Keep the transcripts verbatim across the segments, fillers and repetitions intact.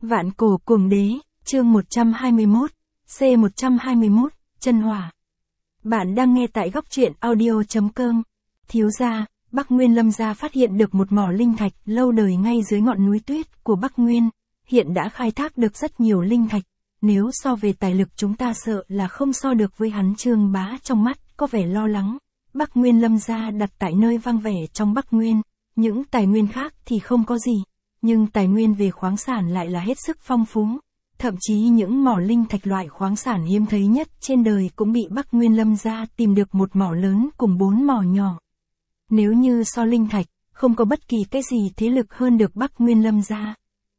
Vạn cổ cuồng đế, chương một trăm hai mươi mốt, C một trăm hai mươi mốt, chân hỏa. Bạn đang nghe tại góc truyện audio chấm com. Thiếu gia, Bắc Nguyên Lâm gia phát hiện được một mỏ linh thạch lâu đời ngay dưới ngọn núi tuyết của Bắc Nguyên, hiện đã khai thác được rất nhiều linh thạch, nếu so về tài lực chúng ta sợ là không so được với hắn. Trương Bá trong mắt có vẻ lo lắng. Bắc Nguyên Lâm gia đặt tại nơi vang vẻ trong Bắc Nguyên, những tài nguyên khác thì không có gì, nhưng tài nguyên về khoáng sản lại là hết sức phong phú. Thậm chí những mỏ linh thạch loại khoáng sản hiếm thấy nhất trên đời cũng bị Bắc Nguyên Lâm gia tìm được một mỏ lớn cùng bốn mỏ nhỏ. Nếu như so linh thạch, không có bất kỳ cái gì thế lực hơn được Bắc Nguyên Lâm gia.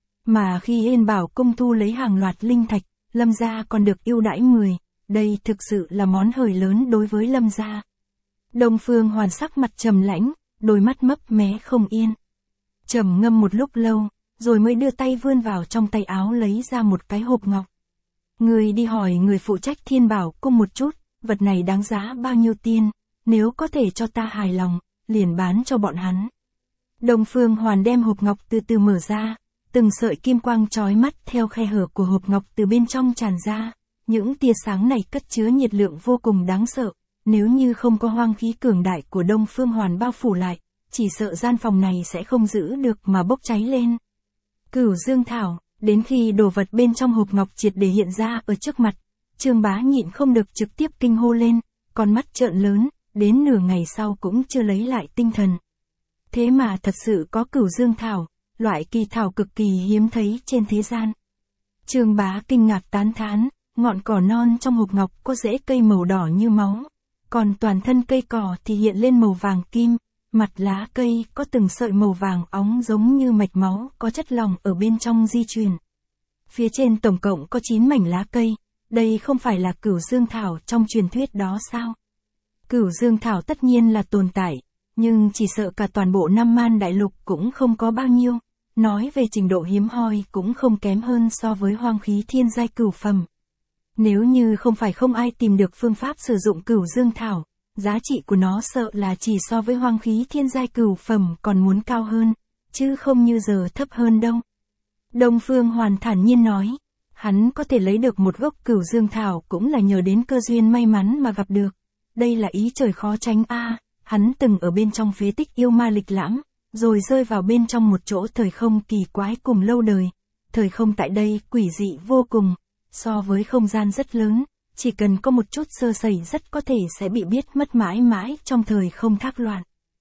Mà khi Yên Bảo Cung thu lấy hàng loạt linh thạch, Lâm gia còn được ưu đãi mười, đây thực sự là món hời lớn đối với Lâm gia. Đông Phương Hoàn sắc mặt trầm lãnh, đôi mắt mấp mé không yên. Trầm ngâm một lúc lâu, rồi mới đưa tay vươn vào trong tay áo lấy ra một cái hộp ngọc. Người đi hỏi người phụ trách Thiên Bảo Cung một chút, vật này đáng giá bao nhiêu tiền, nếu có thể cho ta hài lòng, liền bán cho bọn hắn. Đông Phương Hoàn đem hộp ngọc từ từ mở ra, từng sợi kim quang chói mắt theo khe hở của hộp ngọc từ bên trong tràn ra, những tia sáng này cất chứa nhiệt lượng vô cùng đáng sợ, nếu như không có hoang khí cường đại của Đông Phương Hoàn bao phủ lại, chỉ sợ gian phòng này sẽ không giữ được mà bốc cháy lên. Cửu Dương Thảo, đến khi đồ vật bên trong hộp ngọc triệt để hiện ra ở trước mặt, Trương Bá nhịn không được trực tiếp kinh hô lên, con mắt trợn lớn, đến nửa ngày sau cũng chưa lấy lại tinh thần. Thế mà thật sự có Cửu Dương Thảo, loại kỳ thảo cực kỳ hiếm thấy trên thế gian. Trương Bá kinh ngạc tán thán, ngọn cỏ non trong hộp ngọc có rễ cây màu đỏ như máu, còn toàn thân cây cỏ thì hiện lên màu vàng kim. Mặt lá cây có từng sợi màu vàng óng giống như mạch máu có chất lỏng ở bên trong di chuyển. Phía trên tổng cộng có chín mảnh lá cây, đây không phải là Cửu Dương Thảo trong truyền thuyết đó sao? Cửu Dương Thảo tất nhiên là tồn tại, nhưng chỉ sợ cả toàn bộ Nam Man Đại Lục cũng không có bao nhiêu, nói về trình độ hiếm hoi cũng không kém hơn so với hoang khí thiên giai cửu phẩm. Nếu như không phải không ai tìm được phương pháp sử dụng Cửu Dương Thảo, giá trị của nó sợ là chỉ so với hoang khí thiên giai cửu phẩm còn muốn cao hơn, chứ không như giờ thấp hơn đâu. Đông Phương Hoàn thản nhiên nói, hắn có thể lấy được một gốc Cửu Dương Thảo cũng là nhờ đến cơ duyên may mắn mà gặp được. Đây là ý trời khó tránh a, hắn từng ở bên trong phế tích yêu ma lịch lãm, rồi rơi vào bên trong một chỗ thời không kỳ quái cùng lâu đời. Thời không tại đây quỷ dị vô cùng, so với không gian rất lớn. Chỉ cần có một chút sơ sẩy rất có thể sẽ bị biết mất mãi mãi trong thời không thác loạn.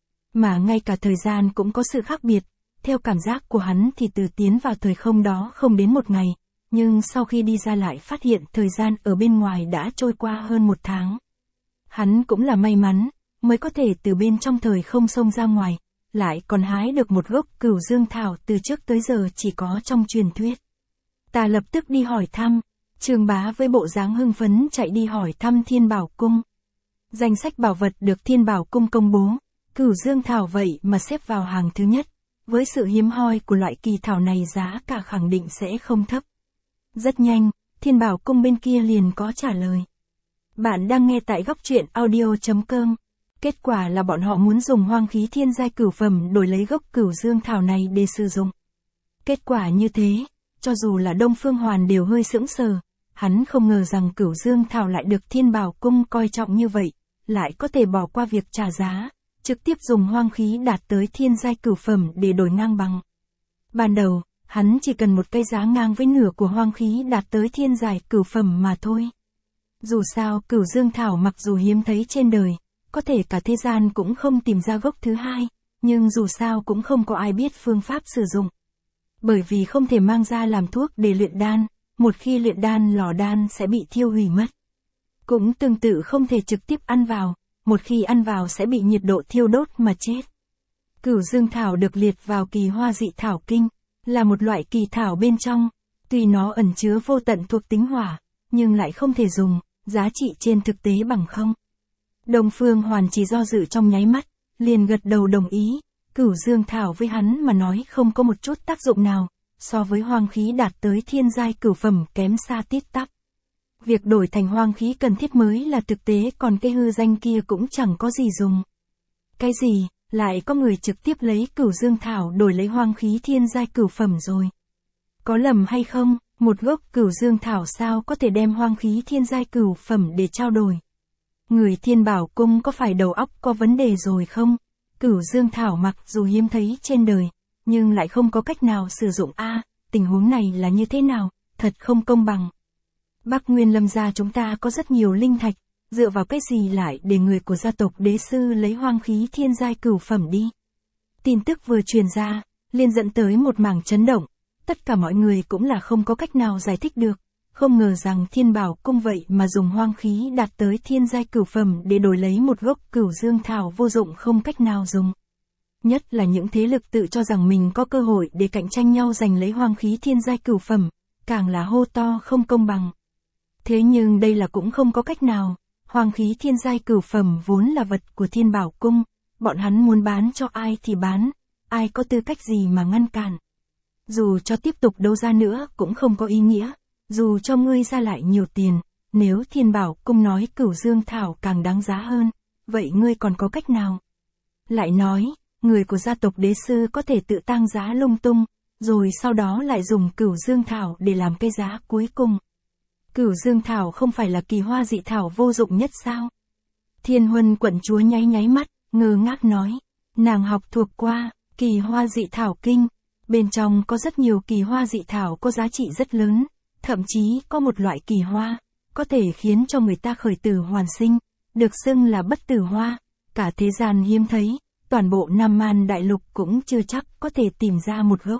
Mà ngay cả thời gian cũng có sự khác biệt, theo cảm giác của hắn thì từ tiến vào thời không đó không đến một ngày, nhưng sau khi đi ra lại phát hiện thời gian ở bên ngoài đã trôi qua hơn một tháng. Hắn cũng là may mắn, mới có thể từ bên trong thời không xông ra ngoài, lại còn hái được một gốc Cửu Dương Thảo từ trước tới giờ chỉ có trong truyền thuyết. Ta lập tức đi hỏi thăm. Trương Bá với bộ dáng hưng phấn chạy đi hỏi thăm Thiên Bảo Cung. Danh sách bảo vật được Thiên Bảo Cung công bố, Cửu Dương Thảo vậy mà xếp vào hàng thứ nhất, với sự hiếm hoi của loại kỳ thảo này giá cả khẳng định sẽ không thấp. Rất nhanh, Thiên Bảo Cung bên kia liền có trả lời. Bạn đang nghe tại góc truyện audio chấm com. Kết quả là bọn họ muốn dùng hoang khí thiên giai cửu phẩm đổi lấy gốc Cửu Dương Thảo này để sử dụng. Kết quả như thế, cho dù là Đông Phương Hoàn đều hơi sững sờ. Hắn không ngờ rằng Cửu Dương Thảo lại được Thiên Bảo Cung coi trọng như vậy, lại có thể bỏ qua việc trả giá, trực tiếp dùng hoang khí đạt tới thiên giai cửu phẩm để đổi ngang bằng. Ban đầu, hắn chỉ cần một cây giá ngang với nửa của hoang khí đạt tới thiên giai cửu phẩm mà thôi. Dù sao Cửu Dương Thảo mặc dù hiếm thấy trên đời, có thể cả thế gian cũng không tìm ra gốc thứ hai, nhưng dù sao cũng không có ai biết phương pháp sử dụng. Bởi vì không thể mang ra làm thuốc để luyện đan. Một khi luyện đan lò đan sẽ bị thiêu hủy mất. Cũng tương tự không thể trực tiếp ăn vào, một khi ăn vào sẽ bị nhiệt độ thiêu đốt mà chết. Cửu Dương Thảo được liệt vào kỳ hoa dị thảo kinh, là một loại kỳ thảo bên trong, tuy nó ẩn chứa vô tận thuộc tính hỏa, nhưng lại không thể dùng, giá trị trên thực tế bằng không. Đông Phương Hoàn chỉ do dự trong nháy mắt, liền gật đầu đồng ý, Cửu Dương Thảo với hắn mà nói không có một chút tác dụng nào. So với hoang khí đạt tới thiên giai cửu phẩm kém xa tít tắp. Việc đổi thành hoang khí cần thiết mới là thực tế, còn cái hư danh kia cũng chẳng có gì dùng. Cái gì, lại có người trực tiếp lấy Cửu Dương Thảo đổi lấy hoang khí thiên giai cửu phẩm rồi. Có lầm hay không, một gốc cửu dương thảo sao có thể đem hoang khí thiên giai cửu phẩm để trao đổi? Người Thiên Bảo Cung có phải đầu óc có vấn đề rồi không? Cửu dương thảo mặc dù hiếm thấy trên đời, nhưng lại không có cách nào sử dụng a, à, tình huống này là như thế nào, thật không công bằng. Bắc Nguyên Lâm gia chúng ta có rất nhiều linh thạch, dựa vào cái gì lại để người của gia tộc đế sư lấy hoang khí thiên giai cửu phẩm đi? Tin tức vừa truyền ra, liền dẫn tới một mảng chấn động, tất cả mọi người cũng là không có cách nào giải thích được, không ngờ rằng Thiên Bảo Cung vậy mà dùng hoang khí đạt tới thiên giai cửu phẩm để đổi lấy một gốc cửu dương thảo vô dụng không cách nào dùng. Nhất là những thế lực tự cho rằng mình có cơ hội để cạnh tranh nhau giành lấy hoang khí thiên giai cửu phẩm, càng là hô to không công bằng. Thế nhưng đây là cũng không có cách nào, hoang khí thiên giai cửu phẩm vốn là vật của Thiên Bảo Cung, bọn hắn muốn bán cho ai thì bán, ai có tư cách gì mà ngăn cản. Dù cho tiếp tục đấu ra nữa cũng không có ý nghĩa, dù cho ngươi ra lại nhiều tiền, nếu Thiên Bảo Cung nói cửu dương thảo càng đáng giá hơn, vậy ngươi còn có cách nào? Lại nói, người của gia tộc đế sư có thể tự tăng giá lung tung, rồi sau đó lại dùng cửu dương thảo để làm cái giá cuối cùng. Cửu dương thảo không phải là kỳ hoa dị thảo vô dụng nhất sao? Thiên Huân quận chúa nháy nháy mắt, ngơ ngác nói, nàng học thuộc qua kỳ hoa dị thảo kinh, bên trong có rất nhiều kỳ hoa dị thảo có giá trị rất lớn, thậm chí có một loại kỳ hoa, có thể khiến cho người ta khởi tử hoàn sinh, được xưng là bất tử hoa, cả thế gian hiếm thấy, toàn bộ Nam Man đại lục cũng chưa chắc có thể tìm ra một gốc.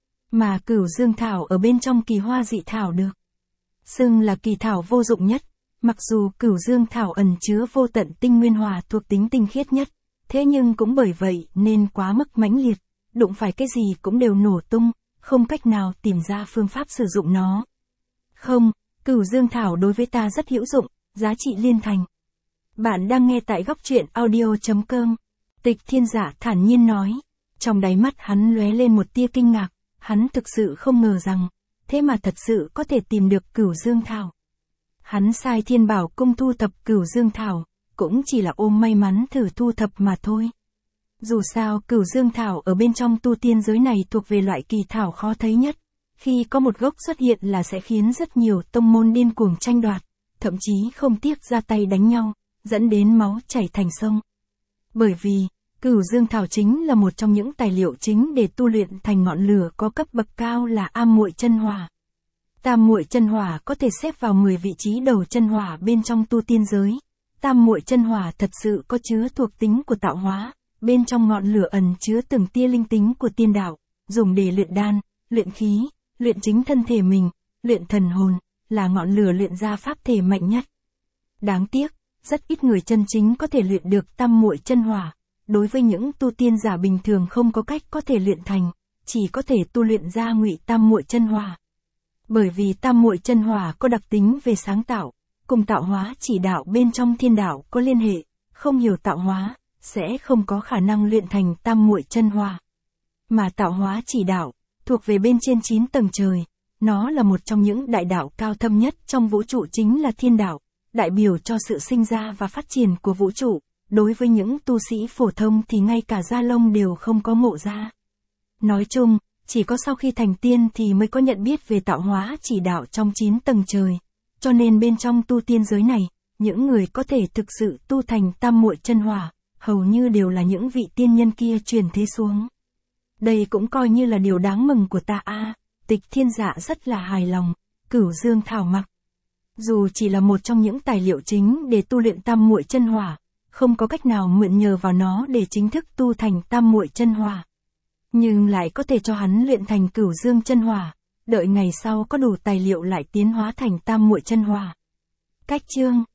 Mà cửu dương thảo ở bên trong kỳ hoa dị thảo được xưng là kỳ thảo vô dụng nhất, mặc dù cửu dương thảo ẩn chứa vô tận tinh nguyên hòa thuộc tính tinh khiết nhất, thế nhưng cũng bởi vậy nên quá mức mãnh liệt, đụng phải cái gì cũng đều nổ tung, không cách nào tìm ra phương pháp sử dụng nó. Không, cửu dương thảo đối với ta rất hữu dụng, giá trị liên thành. Bạn đang nghe tại góc truyện audio chấm com. Tịch Thiên Giả thản nhiên nói, trong đáy mắt hắn lóe lên một tia kinh ngạc, hắn thực sự không ngờ rằng, thế mà thật sự có thể tìm được cửu dương thảo. Hắn sai Thiên Bảo Cung thu thập cửu dương thảo, cũng chỉ là ôm may mắn thử thu thập mà thôi. Dù sao cửu dương thảo ở bên trong tu tiên giới này thuộc về loại kỳ thảo khó thấy nhất, khi có một gốc xuất hiện là sẽ khiến rất nhiều tông môn điên cuồng tranh đoạt, thậm chí không tiếc ra tay đánh nhau, dẫn đến máu chảy thành sông. Bởi vì, cửu dương thảo chính là một trong những tài liệu chính để tu luyện thành ngọn lửa có cấp bậc cao là am muội chân hỏa. Tam muội chân hỏa có thể xếp vào mười vị trí đầu chân hỏa bên trong tu tiên giới. Tam muội chân hỏa thật sự có chứa thuộc tính của tạo hóa, bên trong ngọn lửa ẩn chứa từng tia linh tính của tiên đạo, dùng để luyện đan, luyện khí, luyện chính thân thể mình, luyện thần hồn, là ngọn lửa luyện ra pháp thể mạnh nhất. Đáng tiếc, rất ít người chân chính có thể luyện được tam muội chân hỏa. Đối với những tu tiên giả bình thường không có cách có thể luyện thành, chỉ có thể tu luyện ra ngụy tam muội chân hỏa. Bởi vì tam muội chân hỏa có đặc tính về sáng tạo, cùng tạo hóa chỉ đạo bên trong thiên đạo có liên hệ, không hiểu tạo hóa, sẽ không có khả năng luyện thành tam muội chân hỏa. Mà tạo hóa chỉ đạo, thuộc về bên trên chín tầng trời, nó là một trong những đại đạo cao thâm nhất trong vũ trụ chính là thiên đạo, đại biểu cho sự sinh ra và phát triển của vũ trụ. Đối với những tu sĩ phổ thông thì ngay cả da lông đều không có ngộ ra. Nói chung, chỉ có sau khi thành tiên thì mới có nhận biết về tạo hóa chỉ đạo trong chín tầng trời. Cho nên bên trong tu tiên giới này, những người có thể thực sự tu thành tam muội chân hỏa, hầu như đều là những vị tiên nhân kia truyền thế xuống. Đây cũng coi như là điều đáng mừng của ta a. À, Tịch Thiên Dạ rất là hài lòng, cửu dương thảo mặc. Dù chỉ là một trong những tài liệu chính để tu luyện tam muội chân hỏa, không có cách nào mượn nhờ vào nó để chính thức tu thành tam muội chân hỏa. Nhưng lại có thể cho hắn luyện thành cửu dương chân hỏa, đợi ngày sau có đủ tài liệu lại tiến hóa thành tam muội chân hỏa. Cách chương